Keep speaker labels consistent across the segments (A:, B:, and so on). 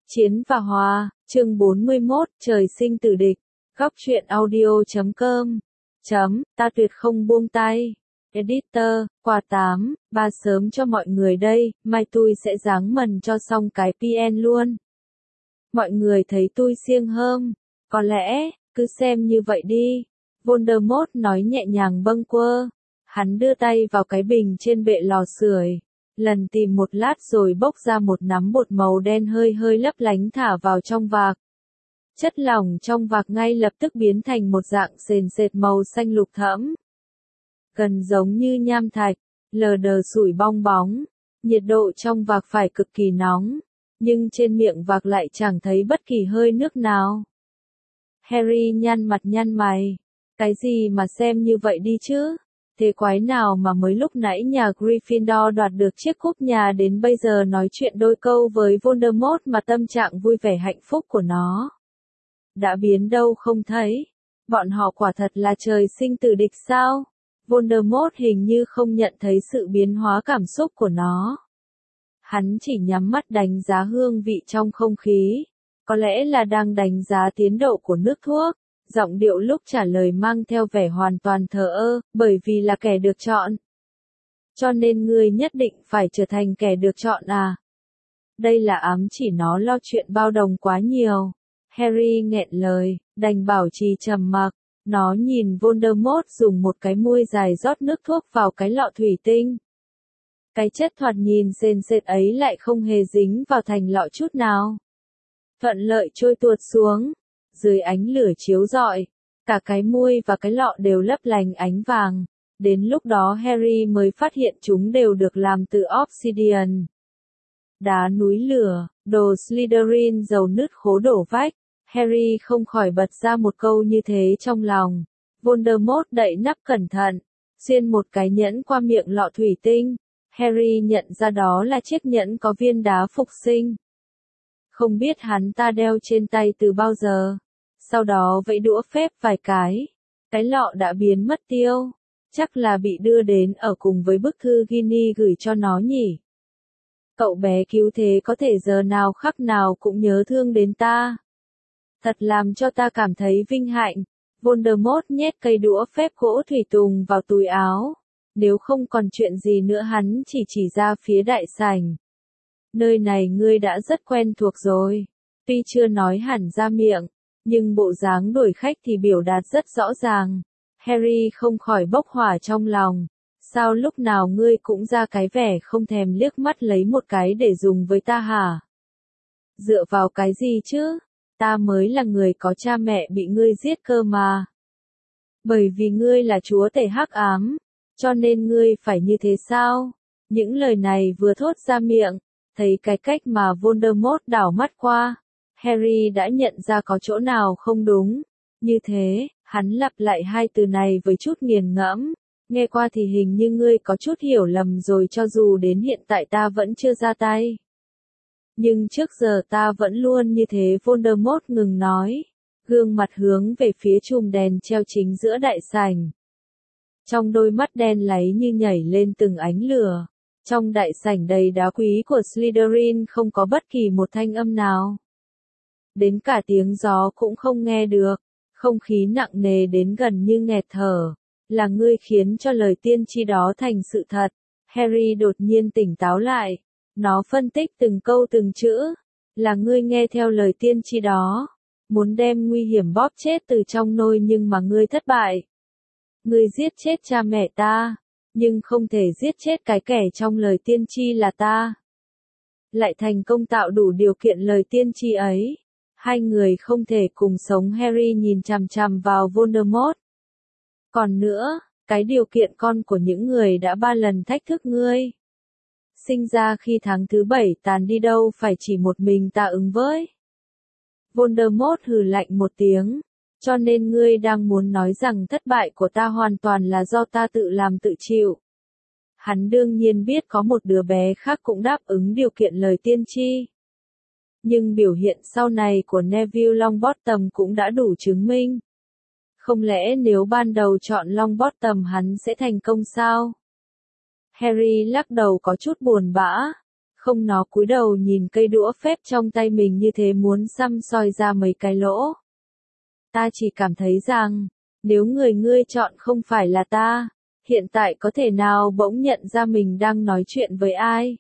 A: Chiến và Hòa, chương 41, trời sinh tử địch. Góc truyện audio.com. Ta tuyệt không buông tay. Editor, quà 8, ba sớm cho mọi người đây, mai tôi sẽ dáng mần cho xong cái PN luôn. Mọi người thấy tôi siêng hơn, có lẽ, cứ xem như vậy đi. Voldemort nói nhẹ nhàng bâng quơ. Hắn đưa tay vào cái bình trên bệ lò sưởi, lần tìm một lát rồi bốc ra một nắm bột màu đen hơi hơi lấp lánh thả vào trong vạc. Chất lỏng trong vạc ngay lập tức biến thành một dạng sền sệt màu xanh lục thẫm, gần giống như nham thạch, lờ đờ sủi bong bóng. Nhiệt độ trong vạc phải cực kỳ nóng, nhưng trên miệng vạc lại chẳng thấy bất kỳ hơi nước nào. Harry nhăn mặt nhăn mày. Cái gì mà xem như vậy đi chứ? Thế quái nào mà mới lúc nãy nhà Gryffindor đoạt được chiếc cúp nhà đến bây giờ nói chuyện đôi câu với Voldemort mà tâm trạng vui vẻ hạnh phúc của nó đã biến đâu không thấy. Bọn họ quả thật là trời sinh tử địch sao? Voldemort hình như không nhận thấy sự biến hóa cảm xúc của nó. Hắn chỉ nhắm mắt đánh giá hương vị trong không khí. Có lẽ là đang đánh giá tiến độ của nước thuốc. Giọng điệu lúc trả lời mang theo vẻ hoàn toàn thờ ơ, bởi vì là kẻ được chọn. Cho nên ngươi nhất định phải trở thành kẻ được chọn à? Đây là ám chỉ nó lo chuyện bao đồng quá nhiều. Harry nghẹn lời, đành bảo trì trầm mặc. Nó nhìn Voldemort dùng một cái muôi dài rót nước thuốc vào cái lọ thủy tinh. Cái chất thoạt nhìn sền sệt ấy lại không hề dính vào thành lọ chút nào. Thuận lợi trôi tuột xuống. Dưới ánh lửa chiếu rọi, cả cái muôi và cái lọ đều lấp lánh ánh vàng. Đến lúc đó Harry mới phát hiện chúng đều được làm từ obsidian. Đá núi lửa, đồ Slytherin dầu nứt khố đổ vách. Harry không khỏi bật ra một câu như thế trong lòng. Voldemort đậy nắp cẩn thận, xuyên một cái nhẫn qua miệng lọ thủy tinh. Harry nhận ra đó là chiếc nhẫn có viên đá phục sinh. Không biết hắn ta đeo trên tay từ bao giờ. Sau đó vẫy đũa phép vài cái lọ đã biến mất tiêu. Chắc là bị đưa đến ở cùng với bức thư Ginny gửi cho nó nhỉ. Cậu bé cứu thế có thể giờ nào khắc nào cũng nhớ thương đến ta. Thật làm cho ta cảm thấy vinh hạnh. Voldemort nhét cây đũa phép gỗ thủy tùng vào túi áo. Nếu không còn chuyện gì nữa hắn chỉ ra phía đại sảnh. Nơi này ngươi đã rất quen thuộc rồi. Tuy chưa nói hẳn ra miệng, nhưng bộ dáng đuổi khách thì biểu đạt rất rõ ràng. Harry không khỏi bốc hỏa trong lòng. Sao lúc nào ngươi cũng ra cái vẻ không thèm liếc mắt lấy một cái để dùng với ta hả? Dựa vào cái gì chứ? Ta mới là người có cha mẹ bị ngươi giết cơ mà. Bởi vì ngươi là chúa tể hắc ám, cho nên ngươi phải như thế sao? Những lời này vừa thốt ra miệng, thấy cái cách mà Voldemort đảo mắt qua, Harry đã nhận ra có chỗ nào không đúng. Như thế, hắn lặp lại hai từ này với chút nghiền ngẫm. Nghe qua thì hình như ngươi có chút hiểu lầm rồi, cho dù đến hiện tại ta vẫn chưa ra tay. Nhưng trước giờ ta vẫn luôn như thế. Voldemort ngừng nói, gương mặt hướng về phía chùm đèn treo chính giữa đại sảnh. Trong đôi mắt đen láy như nhảy lên từng ánh lửa. Trong đại sảnh đầy đá quý của Slytherin không có bất kỳ một thanh âm nào. Đến cả tiếng gió cũng không nghe được. Không khí nặng nề đến gần như nghẹt thở. Là ngươi khiến cho lời tiên tri đó thành sự thật. Harry đột nhiên tỉnh táo lại. Nó phân tích từng câu từng chữ. Là ngươi nghe theo lời tiên tri đó. Muốn đem nguy hiểm bóp chết từ trong nôi nhưng mà ngươi thất bại. Ngươi giết chết cha mẹ ta. Nhưng không thể giết chết cái kẻ trong lời tiên tri là ta. Lại thành công tạo đủ điều kiện lời tiên tri ấy. Hai người không thể cùng sống. Harry nhìn chằm chằm vào Voldemort. Còn nữa, cái điều kiện con của những người đã 3 lần thách thức ngươi. Sinh ra khi tháng thứ 7 tàn đi đâu phải chỉ một mình ta ứng với. Voldemort hừ lạnh một tiếng. Cho nên ngươi đang muốn nói rằng thất bại của ta hoàn toàn là do ta tự làm tự chịu. Hắn đương nhiên biết có một đứa bé khác cũng đáp ứng điều kiện lời tiên tri. Nhưng biểu hiện sau này của Neville Longbottom cũng đã đủ chứng minh. Không lẽ nếu ban đầu chọn Longbottom hắn sẽ thành công sao? Harry lắc đầu có chút buồn bã. Không, nó cúi đầu nhìn cây đũa phép trong tay mình như thế muốn xăm soi ra mấy cái lỗ. Ta chỉ cảm thấy rằng, nếu người ngươi chọn không phải là ta, hiện tại có thể nào bỗng nhận ra mình đang nói chuyện với ai?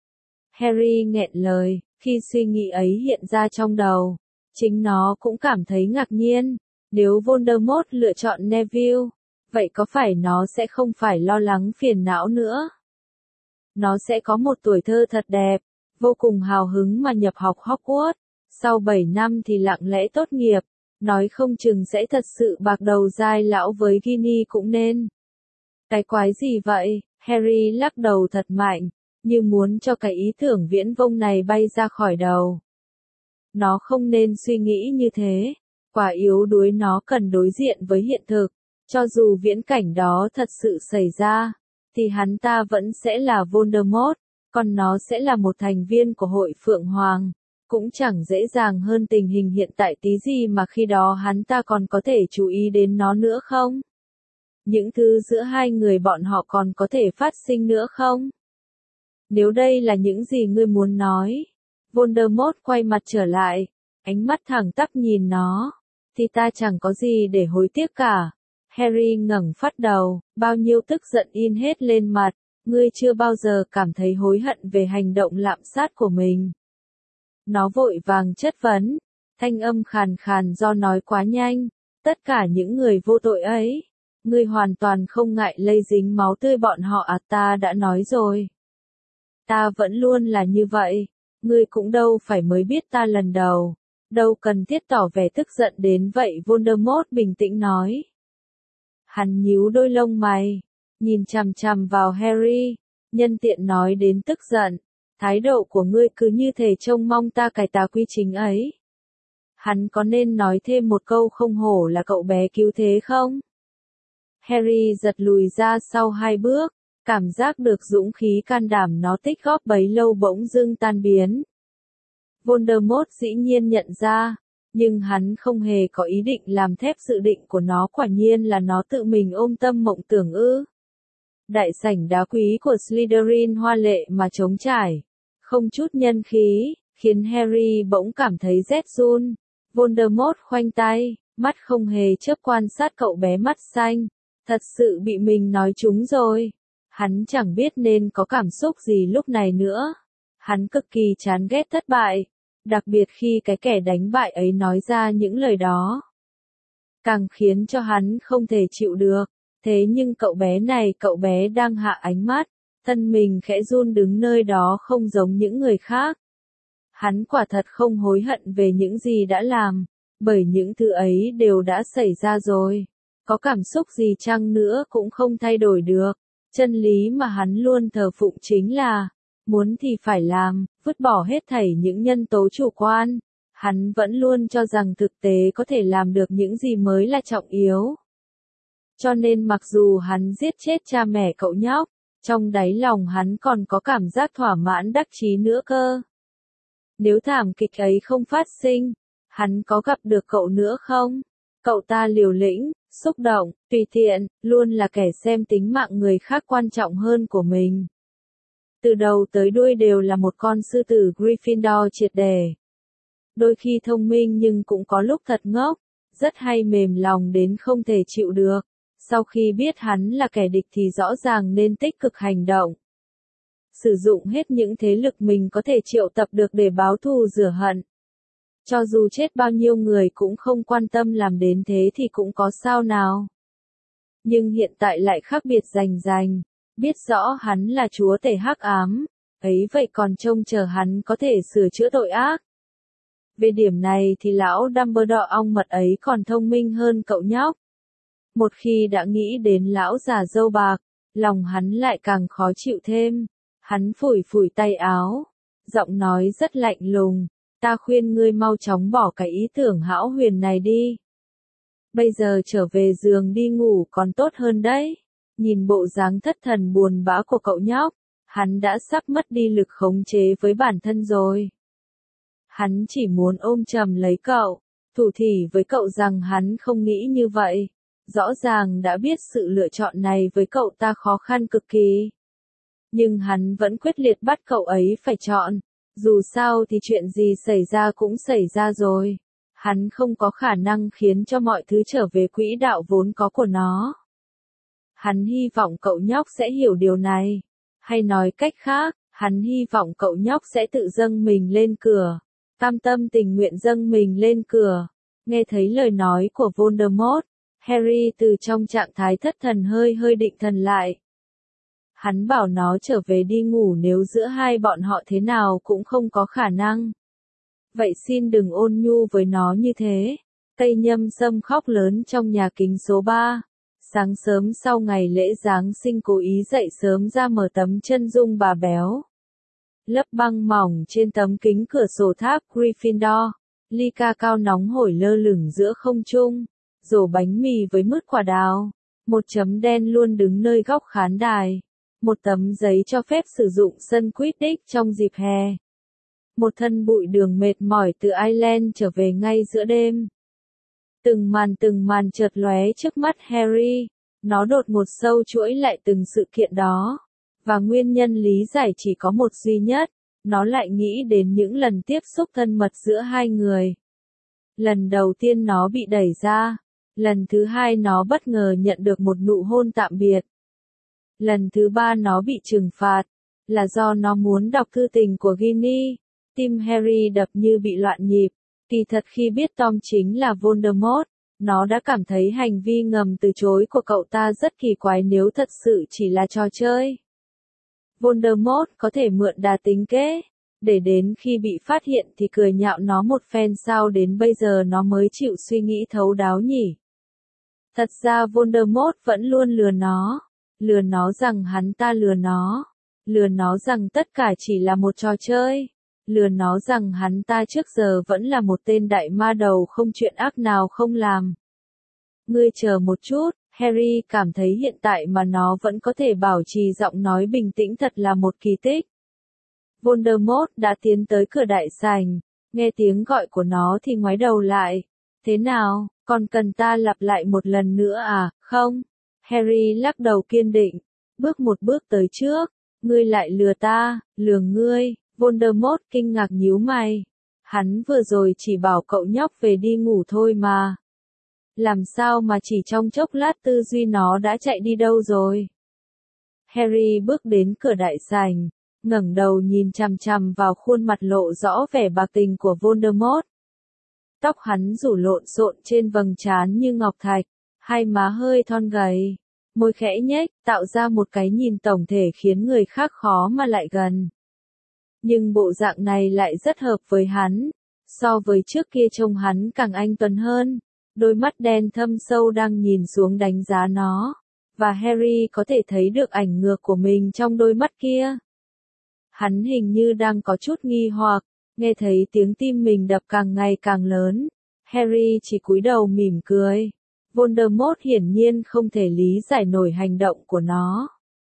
A: Harry nghẹn lời, khi suy nghĩ ấy hiện ra trong đầu. Chính nó cũng cảm thấy ngạc nhiên. Nếu Voldemort lựa chọn Neville, vậy có phải nó sẽ không phải lo lắng phiền não nữa? Nó sẽ có một tuổi thơ thật đẹp, vô cùng hào hứng mà nhập học Hogwarts. Sau 7 năm thì lặng lẽ tốt nghiệp, nói không chừng sẽ thật sự bạc đầu dai lão với Ginny cũng nên. Cái quái gì vậy? Harry lắc đầu thật mạnh, như muốn cho cái ý tưởng viễn vông này bay ra khỏi đầu. Nó không nên suy nghĩ như thế, quả yếu đuối nó cần đối diện với hiện thực, cho dù viễn cảnh đó thật sự xảy ra, thì hắn ta vẫn sẽ là Voldemort, còn nó sẽ là một thành viên của hội Phượng Hoàng, cũng chẳng dễ dàng hơn tình hình hiện tại tí gì mà khi đó hắn ta còn có thể chú ý đến nó nữa không? Những thứ giữa hai người bọn họ còn có thể phát sinh nữa không? Nếu đây là những gì ngươi muốn nói, Voldemort quay mặt trở lại, ánh mắt thẳng tắp nhìn nó, thì ta chẳng có gì để hối tiếc cả. Harry ngẩng phát đầu, bao nhiêu tức giận in hết lên mặt, ngươi chưa bao giờ cảm thấy hối hận về hành động lạm sát của mình. Nó vội vàng chất vấn, thanh âm khàn khàn do nói quá nhanh, tất cả những người vô tội ấy, ngươi hoàn toàn không ngại lây dính máu tươi bọn họ à? Ta đã nói rồi. Ta vẫn luôn là như vậy, ngươi cũng đâu phải mới biết ta lần đầu, đâu cần thiết tỏ vẻ tức giận đến vậy. Voldemort bình tĩnh nói. Hắn nhíu đôi lông mày, nhìn chằm chằm vào Harry, nhân tiện nói đến tức giận, thái độ của ngươi cứ như thể trông mong ta cải tà quy chính ấy. Hắn có nên nói thêm một câu không hổ là cậu bé cứu thế không? Harry giật lùi ra sau 2 bước, cảm giác được dũng khí can đảm nó tích góp bấy lâu bỗng dưng tan biến. Voldemort dĩ nhiên nhận ra, nhưng hắn không hề có ý định làm thép dự định của nó, quả nhiên là nó tự mình ôm tâm mộng tưởng ư. Đại sảnh đá quý của Slytherin hoa lệ mà trống trải, không chút nhân khí, khiến Harry bỗng cảm thấy rét run. Voldemort khoanh tay, mắt không hề chớp quan sát cậu bé mắt xanh, thật sự bị mình nói trúng rồi. Hắn chẳng biết nên có cảm xúc gì lúc này nữa. Hắn cực kỳ chán ghét thất bại, đặc biệt khi cái kẻ đánh bại ấy nói ra những lời đó. Càng khiến cho hắn không thể chịu được. Thế nhưng cậu bé này, cậu bé đang hạ ánh mắt, thân mình khẽ run đứng nơi đó không giống những người khác. Hắn quả thật không hối hận về những gì đã làm, bởi những thứ ấy đều đã xảy ra rồi. Có cảm xúc gì chăng nữa cũng không thay đổi được. Chân lý mà hắn luôn thờ phụng chính là, muốn thì phải làm, vứt bỏ hết thảy những nhân tố chủ quan. Hắn vẫn luôn cho rằng thực tế có thể làm được những gì mới là trọng yếu. Cho nên mặc dù hắn giết chết cha mẹ cậu nhóc, trong đáy lòng hắn còn có cảm giác thỏa mãn đắc chí nữa cơ. Nếu thảm kịch ấy không phát sinh, hắn có gặp được cậu nữa không? Cậu ta liều lĩnh, xúc động, tùy tiện, luôn là kẻ xem tính mạng người khác quan trọng hơn của mình. Từ đầu tới đuôi đều là một con sư tử Gryffindor triệt để. Đôi khi thông minh nhưng cũng có lúc thật ngốc, rất hay mềm lòng đến không thể chịu được. Sau khi biết hắn là kẻ địch thì rõ ràng nên tích cực hành động. Sử dụng hết những thế lực mình có thể triệu tập được để báo thù rửa hận. Cho dù chết bao nhiêu người cũng không quan tâm, làm đến thế thì cũng có sao nào. Nhưng hiện tại lại khác biệt rành, biết rõ hắn là chúa tể hắc ám, ấy vậy còn trông chờ hắn có thể sửa chữa tội ác. Về điểm này thì lão Dumbledore ong mật ấy còn thông minh hơn cậu nhóc. Một khi đã nghĩ đến lão già râu bạc, lòng hắn lại càng khó chịu thêm. Hắn phủi phủi tay áo, giọng nói rất lạnh lùng, ta khuyên ngươi mau chóng bỏ cái ý tưởng hão huyền này đi. Bây giờ trở về giường đi ngủ còn tốt hơn đấy. Nhìn bộ dáng thất thần buồn bã của cậu nhóc, hắn đã sắp mất đi lực khống chế với bản thân rồi. Hắn chỉ muốn ôm chầm lấy cậu, thủ thỉ với cậu rằng hắn không nghĩ như vậy. Rõ ràng đã biết sự lựa chọn này với cậu ta khó khăn cực kỳ. Nhưng hắn vẫn quyết liệt bắt cậu ấy phải chọn. Dù sao thì chuyện gì xảy ra cũng xảy ra rồi. Hắn không có khả năng khiến cho mọi thứ trở về quỹ đạo vốn có của nó. Hắn hy vọng cậu nhóc sẽ hiểu điều này. Hay nói cách khác, hắn hy vọng cậu nhóc sẽ tự dâng mình lên cửa. Cam tâm tình nguyện dâng mình lên cửa. Nghe thấy lời nói của Voldemort, Harry từ trong trạng thái thất thần hơi định thần lại. Hắn bảo nó trở về đi ngủ nếu giữa hai bọn họ thế nào cũng không có khả năng. Vậy xin đừng ôn nhu với nó như thế. Cây Nhâm Sâm khóc lớn trong nhà kính số 3. Sáng sớm sau ngày lễ Giáng sinh cố ý dậy sớm ra mở tấm chân dung bà béo. Lớp băng mỏng trên tấm kính cửa sổ tháp Gryffindor. Ly ca cao nóng hổi lơ lửng giữa không trung. Rổ bánh mì với mứt quả đào. Một chấm đen luôn đứng nơi góc khán đài. Một tấm giấy cho phép sử dụng sân Quidditch trong dịp hè. Một thân bụi đường mệt mỏi từ Ireland trở về ngay giữa đêm. Từng màn chợt lóe trước mắt Harry. Nó đột ngột sâu chuỗi lại từng sự kiện đó. Và nguyên nhân lý giải chỉ có một duy nhất. Nó lại nghĩ đến những lần tiếp xúc thân mật giữa hai người. Lần đầu tiên nó bị đẩy ra. Lần thứ hai nó bất ngờ nhận được một nụ hôn tạm biệt. Lần thứ ba nó bị trừng phạt. Là do nó muốn đọc thư tình của Ginny. Tim Harry đập như bị loạn nhịp. Kỳ thật khi biết Tom chính là Voldemort, nó đã cảm thấy hành vi ngầm từ chối của cậu ta rất kỳ quái nếu thật sự chỉ là trò chơi. Voldemort có thể mượn đà tính kế, để đến khi bị phát hiện thì cười nhạo nó một phen sao đến bây giờ nó mới chịu suy nghĩ thấu đáo nhỉ. Thật ra Voldemort vẫn luôn lừa nó rằng hắn ta lừa nó rằng tất cả chỉ là một trò chơi. Lừa nó rằng hắn ta trước giờ vẫn là một tên đại ma đầu không chuyện ác nào không làm. Ngươi chờ một chút, Harry cảm thấy hiện tại mà nó vẫn có thể bảo trì giọng nói bình tĩnh thật là một kỳ tích. Voldemort đã tiến tới cửa đại sảnh, nghe tiếng gọi của nó thì ngoái đầu lại. Thế nào, còn cần ta lặp lại một lần nữa à, không? Harry lắc đầu kiên định, bước một bước tới trước. Ngươi lại lừa ta, lừa ngươi. Voldemort kinh ngạc nhíu mày. Hắn vừa rồi chỉ bảo cậu nhóc về đi ngủ thôi mà. Làm sao mà chỉ trong chốc lát tư duy nó đã chạy đi đâu rồi? Harry bước đến cửa đại sảnh, ngẩng đầu nhìn chằm chằm vào khuôn mặt lộ rõ vẻ bạc tình của Voldemort. Tóc hắn rủ lộn xộn trên vầng trán như ngọc thạch, hai má hơi thon gầy, môi khẽ nhếch, tạo ra một cái nhìn tổng thể khiến người khác khó mà lại gần. Nhưng bộ dạng này lại rất hợp với hắn. So với trước kia trông hắn càng anh tuấn hơn. Đôi mắt đen thâm sâu đang nhìn xuống đánh giá nó. Và Harry có thể thấy được ảnh ngược của mình trong đôi mắt kia. Hắn hình như đang có chút nghi hoặc, nghe thấy tiếng tim mình đập càng ngày càng lớn. Harry chỉ cúi đầu mỉm cười. Voldemort hiển nhiên không thể lý giải nổi hành động của nó.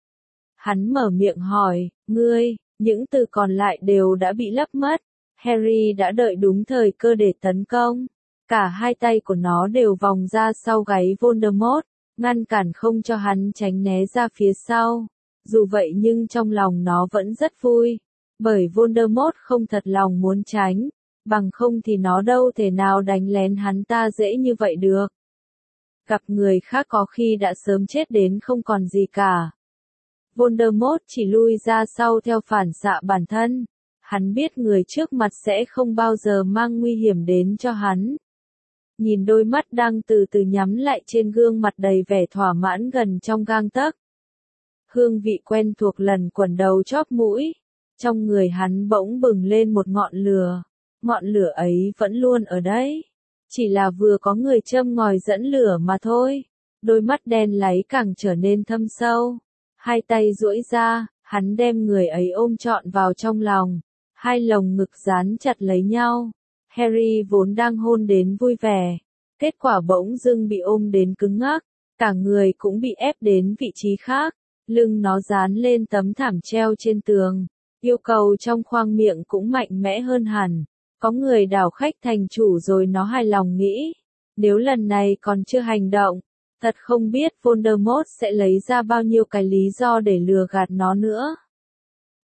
A: Hắn mở miệng hỏi, ngươi. Những từ còn lại đều đã bị lấp mất. Harry đã đợi đúng thời cơ để tấn công. Cả hai tay của nó đều vòng ra sau gáy Voldemort, ngăn cản không cho hắn tránh né ra phía sau. Dù vậy nhưng trong lòng nó vẫn rất vui. Bởi Voldemort không thật lòng muốn tránh. Bằng không thì nó đâu thể nào đánh lén hắn ta dễ như vậy được. Gặp người khác có khi đã sớm chết đến không còn gì cả. Voldemort chỉ lui ra sau theo phản xạ bản thân. Hắn biết người trước mặt sẽ không bao giờ mang nguy hiểm đến cho hắn. Nhìn đôi mắt đang từ từ nhắm lại trên gương mặt đầy vẻ thỏa mãn gần trong gang tấc. Hương vị quen thuộc lần quẩn đầu chóp mũi. Trong người hắn bỗng bừng lên một ngọn lửa. Ngọn lửa ấy vẫn luôn ở đấy. Chỉ là vừa có người châm ngòi dẫn lửa mà thôi. Đôi mắt đen láy càng trở nên thâm sâu. Hai tay duỗi ra, hắn đem người ấy ôm trọn vào trong lòng. Hai lồng ngực dán chặt lấy nhau. Harry vốn đang hôn đến vui vẻ. Kết quả bỗng dưng bị ôm đến cứng ngắc. Cả người cũng bị ép đến vị trí khác. Lưng nó dán lên tấm thảm treo trên tường. Yêu cầu trong khoang miệng cũng mạnh mẽ hơn hẳn. Có người đảo khách thành chủ rồi nó hài lòng nghĩ. Nếu lần này còn chưa hành động, thật không biết Voldemort sẽ lấy ra bao nhiêu cái lý do để lừa gạt nó nữa.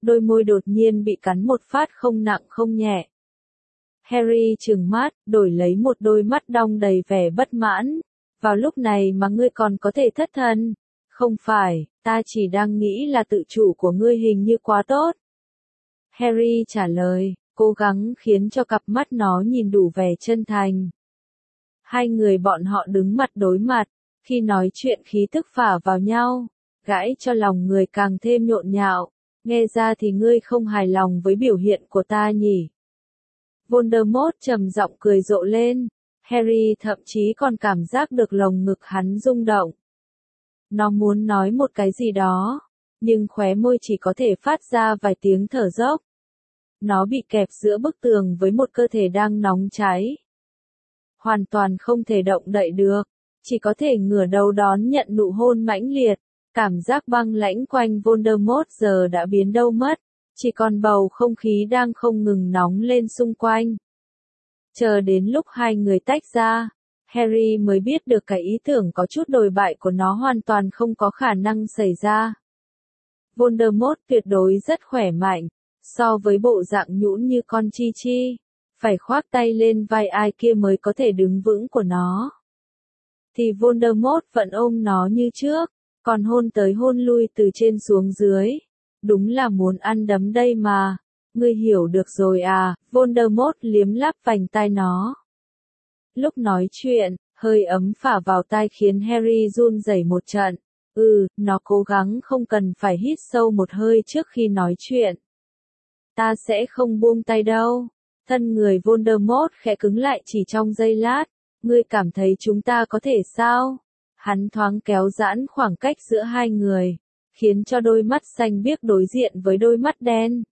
A: đôi môi đột nhiên bị cắn một phát không nặng không nhẹ. Harry trừng mắt, đổi lấy một đôi mắt đong đầy vẻ bất mãn. Vào lúc này mà ngươi còn có thể thất thần? Không phải, ta chỉ đang nghĩ là tự chủ của ngươi hình như quá tốt. Harry trả lời, cố gắng khiến cho cặp mắt nó nhìn đủ vẻ chân thành. Hai người bọn họ đứng mặt đối mặt, khi nói chuyện khí tức phả vào nhau, gãi cho lòng người càng thêm nhộn nhạo. Nghe ra thì ngươi không hài lòng với biểu hiện của ta nhỉ? Voldemort trầm giọng cười rộ lên. Harry thậm chí còn cảm giác được lồng ngực hắn rung động. Nó muốn nói một cái gì đó, nhưng khóe môi chỉ có thể phát ra vài tiếng thở dốc. Nó bị kẹp giữa bức tường với một cơ thể đang nóng cháy. Hoàn toàn không thể động đậy được, chỉ có thể ngửa đầu đón nhận nụ hôn mãnh liệt. Cảm giác băng lãnh quanh Voldemort giờ đã biến đâu mất, chỉ còn bầu không khí đang không ngừng nóng lên xung quanh. Chờ đến lúc hai người tách ra, Harry mới biết được cái ý tưởng có chút đồi bại của nó hoàn toàn không có khả năng xảy ra. Voldemort tuyệt đối rất khỏe mạnh, so với bộ dạng nhũn như con Chi Chi, phải khoác tay lên vai ai kia mới có thể đứng vững của nó. Thì Voldemort vẫn ôm nó như trước, còn hôn tới hôn lui từ trên xuống dưới. Đúng là muốn ăn đấm đây mà. Ngươi hiểu được rồi à, Voldemort liếm láp vành tai nó. Lúc nói chuyện, hơi ấm phả vào tai khiến Harry run rẩy một trận. Nó cố gắng không cần phải hít sâu một hơi trước khi nói chuyện. Ta sẽ không buông tay đâu. Thân người Voldemort khẽ cứng lại chỉ trong giây lát. Ngươi cảm thấy chúng ta có thể sao? Hắn thoáng kéo giãn khoảng cách giữa hai người, khiến cho đôi mắt xanh biếc đối diện với đôi mắt đen.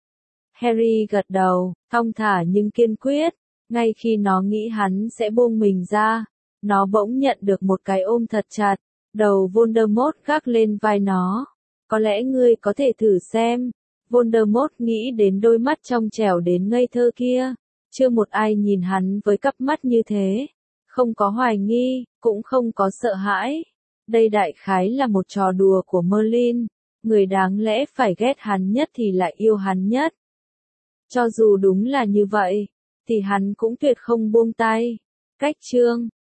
A: Harry gật đầu, thong thả nhưng kiên quyết. Ngay khi nó nghĩ hắn sẽ buông mình ra, nó bỗng nhận được một cái ôm thật chặt. Đầu Voldemort gác lên vai nó. Có lẽ ngươi có thể thử xem. Voldemort nghĩ đến đôi mắt trong trẻo đến ngây thơ kia. Chưa một ai nhìn hắn với cặp mắt như thế. Không có hoài nghi, cũng không có sợ hãi. Đây đại khái là một trò đùa của Merlin. Người đáng lẽ phải ghét hắn nhất thì lại yêu hắn nhất. Cho dù đúng là như vậy, thì hắn cũng tuyệt không buông tay. Cách chương